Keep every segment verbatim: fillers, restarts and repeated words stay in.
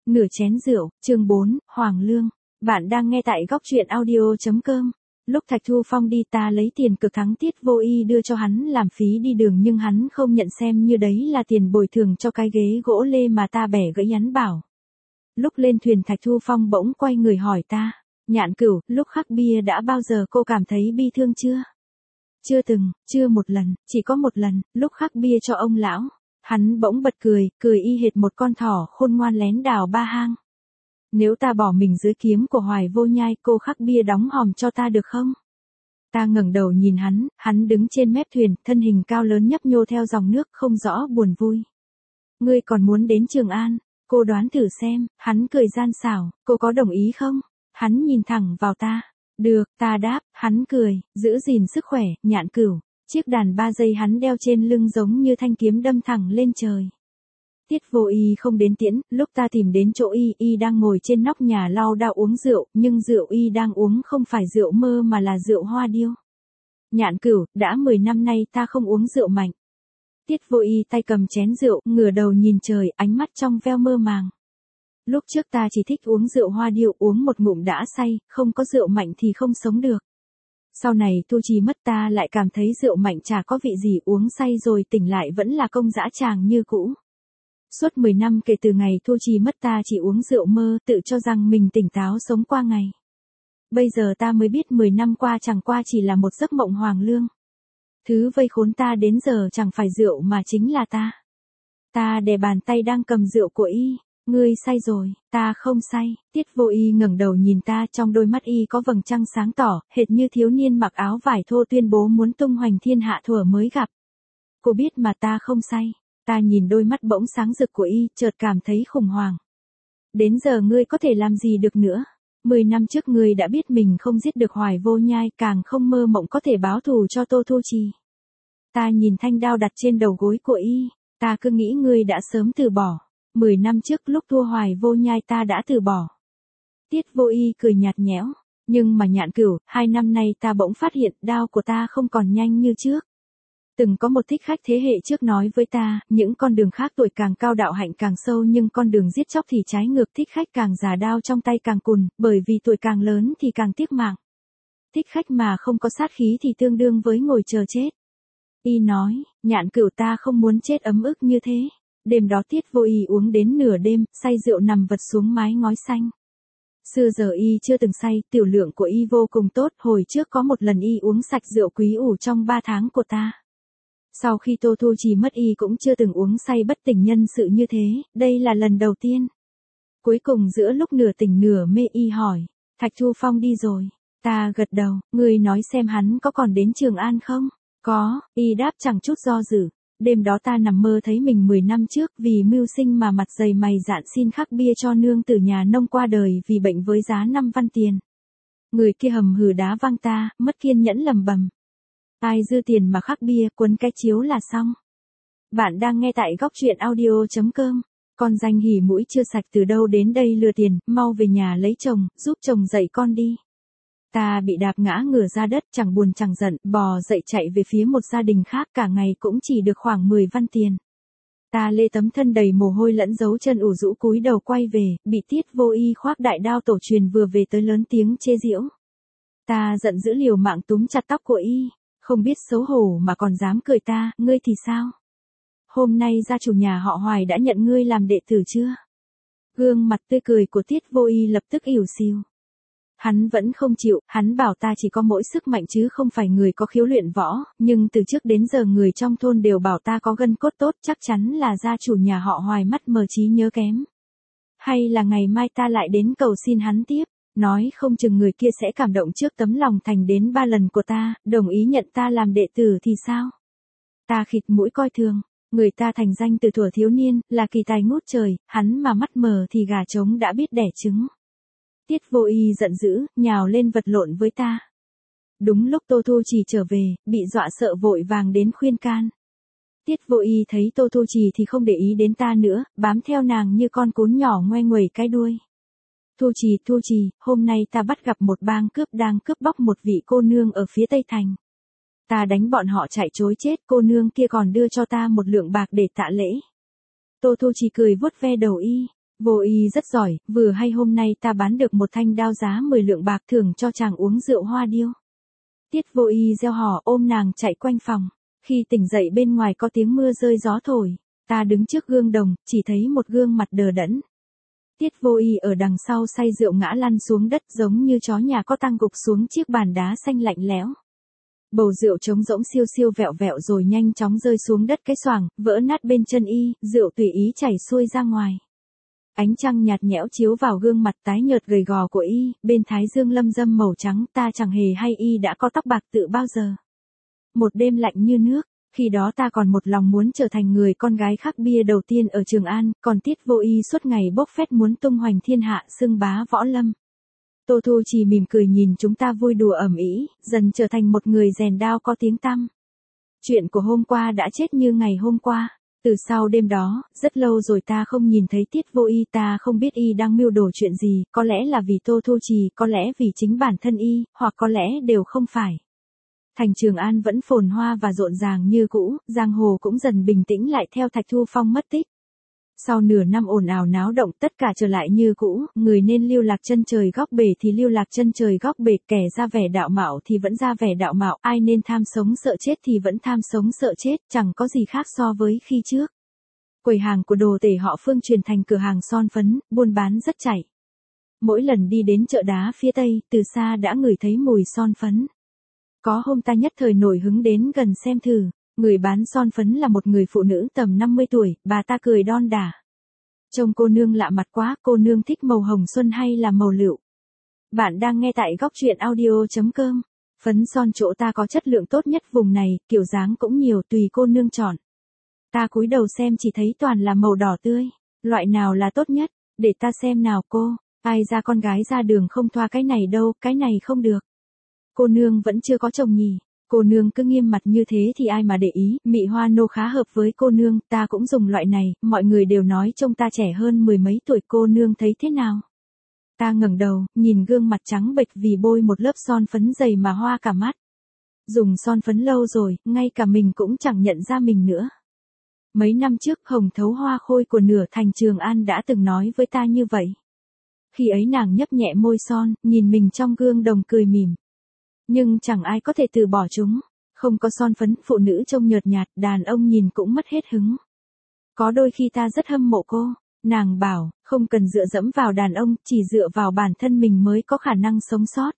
Nửa chén rượu, chương bốn, Hoàng Lương. Bạn đang nghe tại góc truyện audio.com. Lúc Thạch Thu Phong đi ta lấy tiền cực thắng Tiết Vô Y đưa cho hắn làm phí đi đường nhưng hắn không nhận xem như đấy là tiền bồi thường cho cái ghế gỗ lê mà ta bẻ gãy hắn bảo. Lúc lên thuyền Thạch Thu Phong bỗng quay người hỏi ta, Nhạn Cửu, lúc khắc bia đã bao giờ cô cảm thấy bi thương chưa? Chưa từng, chưa một lần, chỉ có một lần, lúc khắc bia cho ông lão. Hắn bỗng bật cười, cười y hệt một con thỏ khôn ngoan lén đào ba hang. Nếu ta bỏ mình dưới kiếm của Hoài Vô Nhai, cô khắc bia đóng hòm cho ta được không? Ta ngẩng đầu nhìn hắn, hắn đứng trên mép thuyền, thân hình cao lớn nhấp nhô theo dòng nước, không rõ buồn vui. Ngươi còn muốn đến Trường An, cô đoán thử xem, hắn cười gian xảo, cô có đồng ý không? Hắn nhìn thẳng vào ta. Được, ta đáp, hắn cười, giữ gìn sức khỏe, Nhạn Cửu. Chiếc đàn ba dây hắn đeo trên lưng giống như thanh kiếm đâm thẳng lên trời. Tiết Vô Y không đến tiễn, lúc ta tìm đến chỗ y, y đang ngồi trên nóc nhà lau đao uống rượu, nhưng rượu y đang uống không phải rượu mơ mà là rượu hoa điêu. Nhạn Cửu, đã mười năm nay ta không uống rượu mạnh. Tiết Vô Y tay cầm chén rượu, ngửa đầu nhìn trời, ánh mắt trong veo mơ màng. Lúc trước ta chỉ thích uống rượu hoa điêu, uống một ngụm đã say, không có rượu mạnh thì không sống được. Sau này Thu Trì mất ta lại cảm thấy rượu mạnh chả có vị gì, uống say rồi tỉnh lại vẫn là công dã tràng như cũ. Suốt mười năm kể từ ngày Thu Trì mất ta chỉ uống rượu mơ, tự cho rằng mình tỉnh táo sống qua ngày. Bây giờ ta mới biết mười năm qua chẳng qua chỉ là một giấc mộng Hoàng Lương. Thứ vây khốn ta đến giờ chẳng phải rượu mà chính là ta. Ta đè bàn tay đang cầm rượu của y. Ngươi say rồi, ta không say. Tiết Vô Y ngẩng đầu nhìn ta, trong đôi mắt y có vầng trăng sáng tỏ, hệt như thiếu niên mặc áo vải thô tuyên bố muốn tung hoành thiên hạ thuở mới gặp. Cô biết mà ta không say. Ta nhìn đôi mắt bỗng sáng rực của y, chợt cảm thấy khủng hoảng. Đến giờ ngươi có thể làm gì được nữa? Mười năm trước ngươi đã biết mình không giết được Hoài Vô Nhai, càng không mơ mộng có thể báo thù cho Tô Thu Trì. Ta nhìn thanh đao đặt trên đầu gối của y, ta cứ nghĩ ngươi đã sớm từ bỏ. Mười năm trước lúc thua Hoài Vô Nhai ta đã từ bỏ. Tiết Vô Y cười nhạt nhẽo. Nhưng mà Nhạn Cửu, hai năm nay ta bỗng phát hiện đao của ta không còn nhanh như trước. Từng có một thích khách thế hệ trước nói với ta, những con đường khác tuổi càng cao đạo hạnh càng sâu nhưng con đường giết chóc thì trái ngược, thích khách càng già đao trong tay càng cùn, bởi vì tuổi càng lớn thì càng tiếc mạng. Thích khách mà không có sát khí thì tương đương với ngồi chờ chết. Y nói, Nhạn Cửu ta không muốn chết ấm ức như thế. Đêm đó Tiết Vô Y uống đến nửa đêm, say rượu nằm vật xuống mái ngói xanh. Xưa giờ y chưa từng say, tiểu lượng của y vô cùng tốt, hồi trước có một lần y uống sạch rượu quý ủ trong ba tháng của ta. Sau khi Tô Thu Trì mất y cũng chưa từng uống say bất tỉnh nhân sự như thế, đây là lần đầu tiên. Cuối cùng giữa lúc nửa tỉnh nửa mê y hỏi, Thạch Thu Phong đi rồi. Ta gật đầu, ngươi nói xem hắn có còn đến Trường An không? Có, y đáp chẳng chút do dự. Đêm đó ta nằm mơ thấy mình mười năm trước vì mưu sinh mà mặt dày mày dạn xin khắc bia cho nương tử nhà nông qua đời vì bệnh với giá năm văn tiền. Người kia hầm hừ đá văng ta, mất kiên nhẫn lầm bầm. Ai dư tiền mà khắc bia, quấn cái chiếu là xong. Bạn đang nghe tại góc truyện audio.com. Con danh hỉ mũi chưa sạch từ đâu đến đây lừa tiền, mau về nhà lấy chồng, giúp chồng dạy con đi. Ta bị đạp ngã ngửa ra đất, chẳng buồn chẳng giận, bò dậy chạy về phía một gia đình khác, cả ngày cũng chỉ được khoảng mười văn tiền. Ta lê tấm thân đầy mồ hôi lẫn dấu chân ủ rũ cúi đầu quay về, bị Tiết Vô Y khoác đại đao tổ truyền vừa về tới lớn tiếng chê giễu. Ta giận dữ liều mạng túm chặt tóc của y, không biết xấu hổ mà còn dám cười ta, ngươi thì sao? Hôm nay gia chủ nhà họ Hoài đã nhận ngươi làm đệ tử chưa? Gương mặt tươi cười của Tiết Vô Y lập tức ỉu xìu. Hắn vẫn không chịu, hắn bảo ta chỉ có mỗi sức mạnh chứ không phải người có khiếu luyện võ, nhưng từ trước đến giờ người trong thôn đều bảo ta có gân cốt tốt, chắc chắn là gia chủ nhà họ Hoài mắt mờ trí nhớ kém. Hay là ngày mai ta lại đến cầu xin hắn tiếp, nói không chừng người kia sẽ cảm động trước tấm lòng thành đến ba lần của ta, đồng ý nhận ta làm đệ tử thì sao? Ta khịt mũi coi thường, người ta thành danh từ thuở thiếu niên, là kỳ tài ngút trời, hắn mà mắt mờ thì gà trống đã biết đẻ trứng. Tiết Vô Y giận dữ, nhào lên vật lộn với ta. Đúng lúc Tô Thu Trì trở về, bị dọa sợ vội vàng đến khuyên can. Tiết Vô Y thấy Tô Thu Trì thì không để ý đến ta nữa, bám theo nàng như con cún nhỏ ngoe nguẩy cái đuôi. Thu Trì, Thu Trì, hôm nay ta bắt gặp một bang cướp đang cướp bóc một vị cô nương ở phía Tây Thành. Ta đánh bọn họ chạy trối chết, cô nương kia còn đưa cho ta một lượng bạc để tạ lễ. Tô Thu Trì cười vuốt ve đầu y. Vô Y rất giỏi, vừa hay hôm nay ta bán được một thanh đao giá mười lượng bạc thưởng cho chàng uống rượu hoa điêu. Tiết Vô Y reo hò ôm nàng chạy quanh phòng. Khi tỉnh dậy bên ngoài có tiếng mưa rơi gió thổi, ta đứng trước gương đồng, chỉ thấy một gương mặt đờ đẫn. Tiết Vô Y ở đằng sau say rượu ngã lăn xuống đất giống như chó nhà có tang gục xuống chiếc bàn đá xanh lạnh lẽo. Bầu rượu trống rỗng siêu siêu vẹo vẹo rồi nhanh chóng rơi xuống đất cái xoàng, vỡ nát bên chân y, rượu tùy ý chảy xuôi ra ngoài. Ánh trăng nhạt nhẽo chiếu vào gương mặt tái nhợt gầy gò của y, bên thái dương lâm dâm màu trắng, ta chẳng hề hay y đã có tóc bạc tự bao giờ. Một đêm lạnh như nước, khi đó ta còn một lòng muốn trở thành người con gái khắc bia đầu tiên ở Trường An, còn Tiết Vô Y suốt ngày bốc phét muốn tung hoành thiên hạ xưng bá võ lâm. Tô Thu chỉ mỉm cười nhìn chúng ta vui đùa ầm ĩ, dần trở thành một người rèn đao có tiếng tăm. Chuyện của hôm qua đã chết như ngày hôm qua. Từ sau đêm đó, rất lâu rồi ta không nhìn thấy Tiết Vô Y, ta không biết y đang mưu đồ chuyện gì, có lẽ là vì Tô Thu Trì, có lẽ vì chính bản thân y, hoặc có lẽ đều không phải. Thành Trường An vẫn phồn hoa và rộn ràng như cũ, giang hồ cũng dần bình tĩnh lại theo Thạch Thu Phong mất tích. Sau nửa năm ồn ào náo động tất cả trở lại như cũ, người nên lưu lạc chân trời góc bể thì lưu lạc chân trời góc bể, kẻ ra vẻ đạo mạo thì vẫn ra vẻ đạo mạo, ai nên tham sống sợ chết thì vẫn tham sống sợ chết, chẳng có gì khác so với khi trước. Quầy hàng của đồ tể họ Phương chuyển thành cửa hàng son phấn, buôn bán rất chảy. Mỗi lần đi đến chợ đá phía Tây, từ xa đã ngửi thấy mùi son phấn. Có hôm ta nhất thời nổi hứng đến gần xem thử. Người bán son phấn là một người phụ nữ tầm năm mươi tuổi, bà ta cười đon đả. Trông cô nương lạ mặt quá, cô nương thích màu hồng xuân hay là màu lựu? Bạn đang nghe tại góc truyện audio chấm com. Phấn son chỗ ta có chất lượng tốt nhất vùng này, kiểu dáng cũng nhiều tùy cô nương chọn. Ta cúi đầu xem chỉ thấy toàn là màu đỏ tươi. Loại nào là tốt nhất? Để ta xem nào cô. Ai ra con gái ra đường không thoa cái này đâu, cái này không được. Cô nương vẫn chưa có chồng nhỉ? Cô nương cứ nghiêm mặt như thế thì ai mà để ý, mị hoa nô khá hợp với cô nương, ta cũng dùng loại này, mọi người đều nói trông ta trẻ hơn mười mấy tuổi, cô nương thấy thế nào? Ta ngẩng đầu, nhìn gương mặt trắng bệch vì bôi một lớp son phấn dày mà hoa cả mắt. Dùng son phấn lâu rồi, ngay cả mình cũng chẳng nhận ra mình nữa. Mấy năm trước Hồng Thấu Hoa Khôi của nửa thành Trường An đã từng nói với ta như vậy. Khi ấy nàng nhấp nhẹ môi son, nhìn mình trong gương đồng cười mỉm. Nhưng chẳng ai có thể từ bỏ chúng. Không có son phấn, phụ nữ trông nhợt nhạt, đàn ông nhìn cũng mất hết hứng. Có đôi khi ta rất hâm mộ cô. Nàng bảo, không cần dựa dẫm vào đàn ông, chỉ dựa vào bản thân mình mới có khả năng sống sót.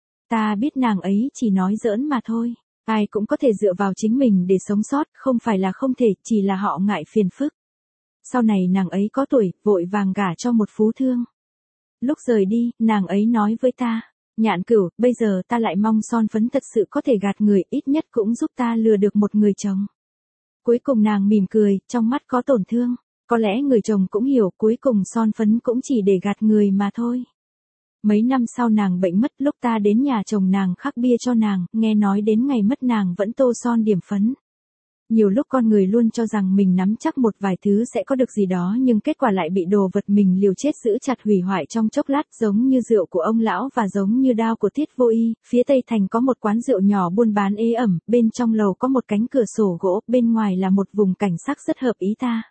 Ta biết nàng ấy chỉ nói giỡn mà thôi. Ai cũng có thể dựa vào chính mình để sống sót, không phải là không thể, chỉ là họ ngại phiền phức. Sau này nàng ấy có tuổi, vội vàng gả cho một phú thương. Lúc rời đi, nàng ấy nói với ta. Nhạn Cửu, bây giờ ta lại mong son phấn thật sự có thể gạt người, ít nhất cũng giúp ta lừa được một người chồng. Cuối cùng nàng mỉm cười, trong mắt có tổn thương. Có lẽ người chồng cũng hiểu, cuối cùng son phấn cũng chỉ để gạt người mà thôi. Mấy năm sau nàng bệnh mất, lúc ta đến nhà chồng nàng khắc bia cho nàng, nghe nói đến ngày mất nàng vẫn tô son điểm phấn. Nhiều lúc con người luôn cho rằng mình nắm chắc một vài thứ sẽ có được gì đó nhưng kết quả lại bị đồ vật mình liều chết giữ chặt hủy hoại trong chốc lát, giống như rượu của ông lão và giống như đao của Tiết Vô Y. Phía Tây Thành có một quán rượu nhỏ buôn bán ế ẩm, bên trong lầu có một cánh cửa sổ gỗ, bên ngoài là một vùng cảnh sắc rất hợp ý ta.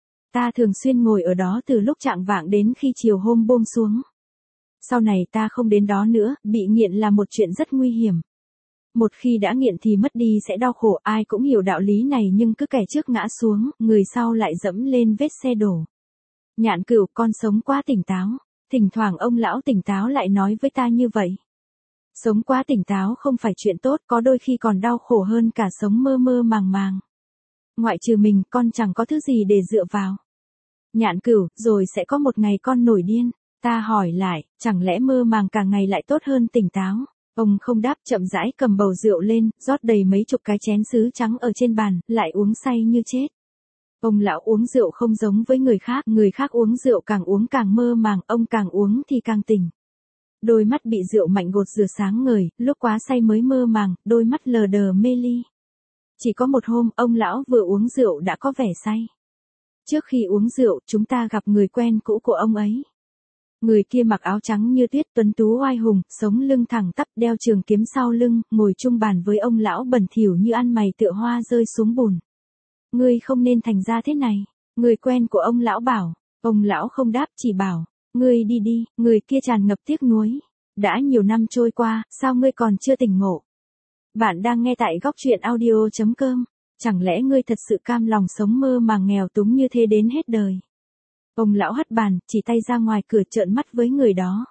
Ta thường xuyên ngồi ở đó từ lúc chạng vạng đến khi chiều hôm buông xuống. Sau này ta không đến đó nữa, bị nghiện là một chuyện rất nguy hiểm. Một khi đã nghiện thì mất đi sẽ đau khổ, ai cũng hiểu đạo lý này nhưng cứ kẻ trước ngã xuống, người sau lại dẫm lên vết xe đổ. Nhạn Cửu, con sống quá tỉnh táo. Thỉnh thoảng ông lão tỉnh táo lại nói với ta như vậy. Sống quá tỉnh táo không phải chuyện tốt, có đôi khi còn đau khổ hơn cả sống mơ mơ màng màng. Ngoại trừ mình, con chẳng có thứ gì để dựa vào. Nhạn Cửu, rồi sẽ có một ngày con nổi điên. Ta hỏi lại, chẳng lẽ mơ màng cả ngày lại tốt hơn tỉnh táo? Ông không đáp, chậm rãi cầm bầu rượu lên, rót đầy mấy chục cái chén sứ trắng ở trên bàn, lại uống say như chết. Ông lão uống rượu không giống với người khác, người khác uống rượu càng uống càng mơ màng, ông càng uống thì càng tỉnh. Đôi mắt bị rượu mạnh gột rửa sáng ngời, lúc quá say mới mơ màng, đôi mắt lờ đờ mê ly. Chỉ có một hôm, ông lão vừa uống rượu đã có vẻ say. Trước khi uống rượu, chúng ta gặp người quen cũ của ông ấy. Người kia mặc áo trắng như tuyết, tuấn tú oai hùng, sống lưng thẳng tắp, đeo trường kiếm sau lưng, ngồi chung bàn với ông lão bẩn thỉu như ăn mày tựa hoa rơi xuống bùn. Ngươi không nên thành ra thế này. Người quen của ông lão bảo, Ông lão không đáp, chỉ bảo, ngươi đi đi. Người kia tràn ngập tiếc nuối. Đã nhiều năm trôi qua, sao ngươi còn chưa tỉnh ngộ? Bạn đang nghe tại góc truyện audio.com. Chẳng lẽ ngươi thật sự cam lòng sống mơ màng nghèo túng như thế đến hết đời? Ông lão hất bàn, chỉ tay ra ngoài cửa trợn mắt với người đó.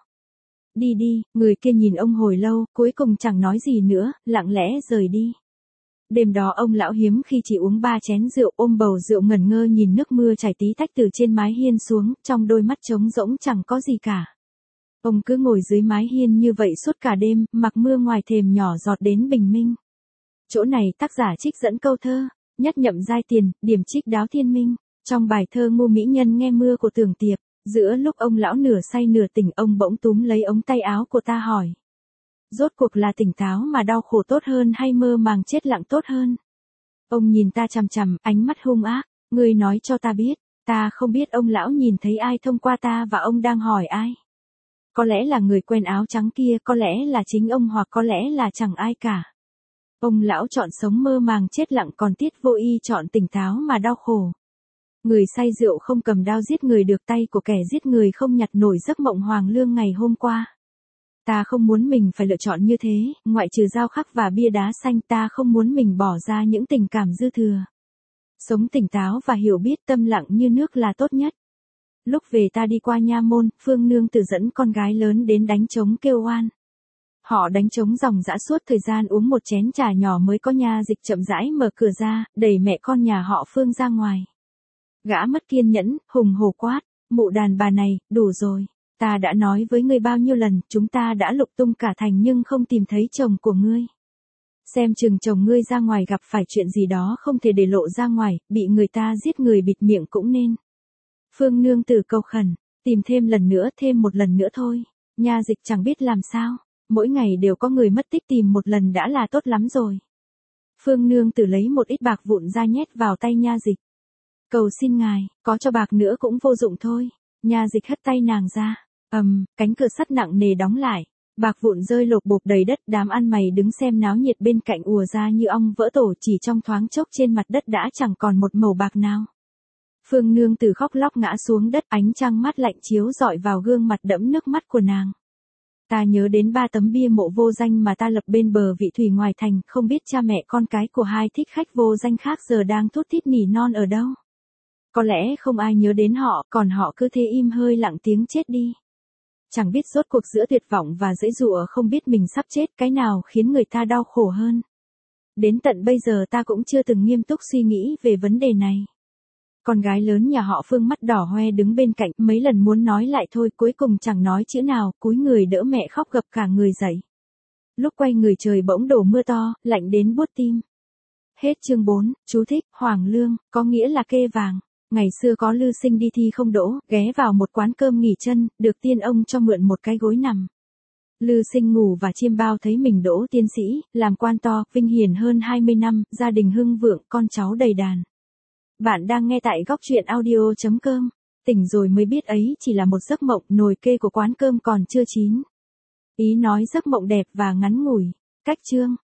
Đi đi. Người kia nhìn ông hồi lâu, cuối cùng chẳng nói gì nữa, lặng lẽ rời đi. Đêm đó ông lão hiếm khi chỉ uống ba chén rượu, ôm bầu rượu ngẩn ngơ nhìn nước mưa chảy tí tách từ trên mái hiên xuống, trong đôi mắt trống rỗng chẳng có gì cả. Ông cứ ngồi dưới mái hiên như vậy suốt cả đêm, mặc mưa ngoài thềm nhỏ giọt đến bình minh. Chỗ này tác giả trích dẫn câu thơ, nhất nhậm giai tiền, điểm trích đáo thiên minh. Trong bài thơ Ngu Mỹ Nhân nghe mưa của Tưởng Tiệp, giữa lúc ông lão nửa say nửa tỉnh, ông bỗng túm lấy ống tay áo của ta hỏi. Rốt cuộc là tỉnh táo mà đau khổ tốt hơn hay mơ màng chết lặng tốt hơn? Ông nhìn ta chằm chằm, ánh mắt hung ác, ngươi nói cho ta biết. Ta không biết ông lão nhìn thấy ai thông qua ta và ông đang hỏi ai. Có lẽ là người quen áo trắng kia, có lẽ là chính ông, hoặc có lẽ là chẳng ai cả. Ông lão chọn sống mơ màng chết lặng, còn Tiết Vô Y chọn tỉnh táo mà đau khổ. Người say rượu không cầm đao giết người được, tay của kẻ giết người không nhặt nổi giấc mộng hoàng lương ngày hôm qua. Ta không muốn mình phải lựa chọn như thế, ngoại trừ dao khắc và bia đá xanh, ta không muốn mình bỏ ra những tình cảm dư thừa. Sống tỉnh táo và hiểu biết, tâm lặng như nước là tốt nhất. Lúc về ta đi qua nha môn, Phương Nương Tử dẫn con gái lớn đến đánh trống kêu oan. Họ đánh trống ròng rã suốt thời gian, uống một chén trà nhỏ mới có Nha Dịch chậm rãi mở cửa ra, đẩy mẹ con nhà họ Phương ra ngoài. Gã mất kiên nhẫn, hùng hổ quát, mụ đàn bà này, đủ rồi. Ta đã nói với ngươi bao nhiêu lần, chúng ta đã lục tung cả thành nhưng không tìm thấy chồng của ngươi. Xem chừng chồng ngươi ra ngoài gặp phải chuyện gì đó không thể để lộ ra ngoài, bị người ta giết người bịt miệng cũng nên. Phương Nương Tử cầu khẩn, tìm thêm lần nữa, thêm một lần nữa thôi. Nha Dịch chẳng biết làm sao, mỗi ngày đều có người mất tích, tìm một lần đã là tốt lắm rồi. Phương Nương Tử lấy một ít bạc vụn ra nhét vào tay Nha Dịch. Cầu xin ngài, có cho bạc nữa cũng vô dụng thôi. Nha Dịch hất tay nàng ra. Ầm, um, cánh cửa sắt nặng nề đóng lại. Bạc vụn rơi lộp bộp đầy đất, đám ăn mày đứng xem náo nhiệt bên cạnh ùa ra như ong vỡ tổ, chỉ trong thoáng chốc trên mặt đất đã chẳng còn một mẩu bạc nào. Phương Nương Tử khóc lóc ngã xuống đất, ánh trăng mát lạnh chiếu rọi vào gương mặt đẫm nước mắt của nàng. Ta nhớ đến ba tấm bia mộ vô danh mà ta lập bên bờ vị thủy ngoài thành, không biết cha mẹ con cái của hai thích khách vô danh khác giờ đang thút thít nỉ non ở đâu. Có lẽ không ai nhớ đến họ, còn họ cứ thế im hơi lặng tiếng chết đi. Chẳng biết rốt cuộc giữa tuyệt vọng và giãy giụa không biết mình sắp chết, cái nào khiến người ta đau khổ hơn. Đến tận bây giờ ta cũng chưa từng nghiêm túc suy nghĩ về vấn đề này. Con gái lớn nhà họ Phương mắt đỏ hoe đứng bên cạnh, mấy lần muốn nói lại thôi, cuối cùng chẳng nói chữ nào, cúi người đỡ mẹ khóc gập cả người dậy. Lúc quay người trời bỗng đổ mưa to, lạnh đến buốt tim. Hết chương bốn, chú thích, Hoàng Lương, có nghĩa là kê vàng. Ngày xưa có Lư Sinh đi thi không đỗ, ghé vào một quán cơm nghỉ chân, được tiên ông cho mượn một cái gối nằm. Lư Sinh ngủ và chiêm bao thấy mình đỗ tiến sĩ, làm quan to, vinh hiển hơn hai mươi năm, gia đình hưng vượng, con cháu đầy đàn. Bạn đang nghe tại góc truyện audio.com. Tỉnh rồi mới biết ấy chỉ là một giấc mộng, nồi kê của quán cơm còn chưa chín. Ý nói giấc mộng đẹp và ngắn ngủi. Cách chương.